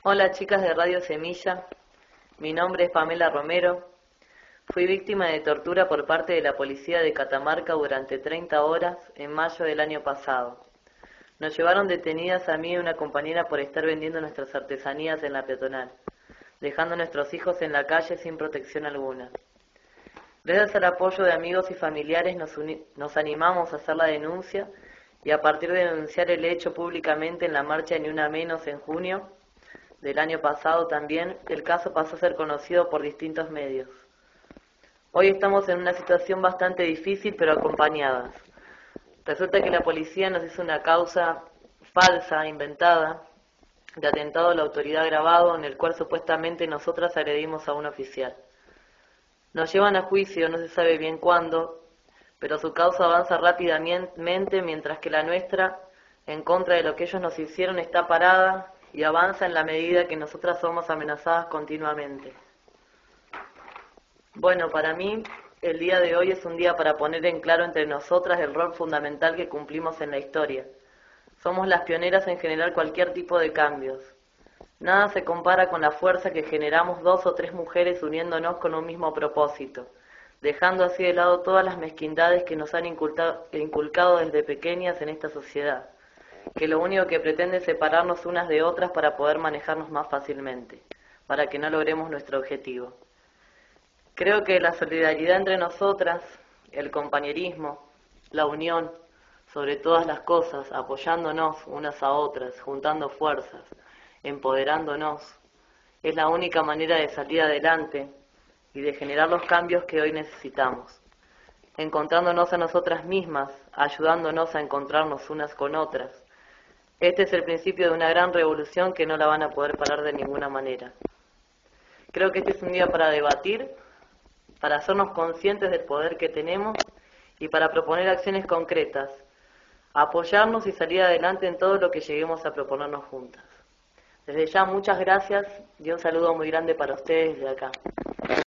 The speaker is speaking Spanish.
Hola chicas de Radio Semilla, mi nombre es Pamela Romero. Fui víctima de tortura por parte de la policía de Catamarca durante 30 horas en mayo del año pasado. Nos llevaron detenidas a mí y una compañera por estar vendiendo nuestras artesanías en la peatonal, dejando a nuestros hijos en la calle sin protección alguna. Gracias al apoyo de amigos y familiares nos animamos a hacer la denuncia y a partir de denunciar el hecho públicamente en la marcha Ni Una Menos en junio del año pasado también, el caso pasó a ser conocido por distintos medios. Hoy estamos en una situación bastante difícil pero acompañadas. Resulta que la policía nos hizo una causa falsa, inventada, de atentado a la autoridad grabado en el cual supuestamente nosotras agredimos a un oficial. Nos llevan a juicio, no se sabe bien cuándo, pero su causa avanza rápidamente mientras que la nuestra, en contra de lo que ellos nos hicieron, está parada y avanza en la medida que nosotras somos amenazadas continuamente. Bueno, para mí el día de hoy es un día para poner en claro entre nosotras el rol fundamental que cumplimos en la historia. Somos las pioneras en generar cualquier tipo de cambios. Nada se compara con la fuerza que generamos 2 o 3 mujeres uniéndonos con un mismo propósito, dejando así de lado todas las mezquindades que nos han inculcado desde pequeñas en esta sociedad, que lo único que pretende es separarnos unas de otras para poder manejarnos más fácilmente, para que no logremos nuestro objetivo. Creo que la solidaridad entre nosotras, el compañerismo, la unión, sobre todas las cosas, apoyándonos unas a otras, juntando fuerzas, empoderándonos, es la única manera de salir adelante y de generar los cambios que hoy necesitamos, encontrándonos a nosotras mismas, ayudándonos a encontrarnos unas con otras. Este es el principio de una gran revolución que no la van a poder parar de ninguna manera. Creo que este es un día para debatir, para hacernos conscientes del poder que tenemos y para proponer acciones concretas, apoyarnos y salir adelante en todo lo que lleguemos a proponernos juntas. Desde ya, muchas gracias y un saludo muy grande para ustedes desde acá.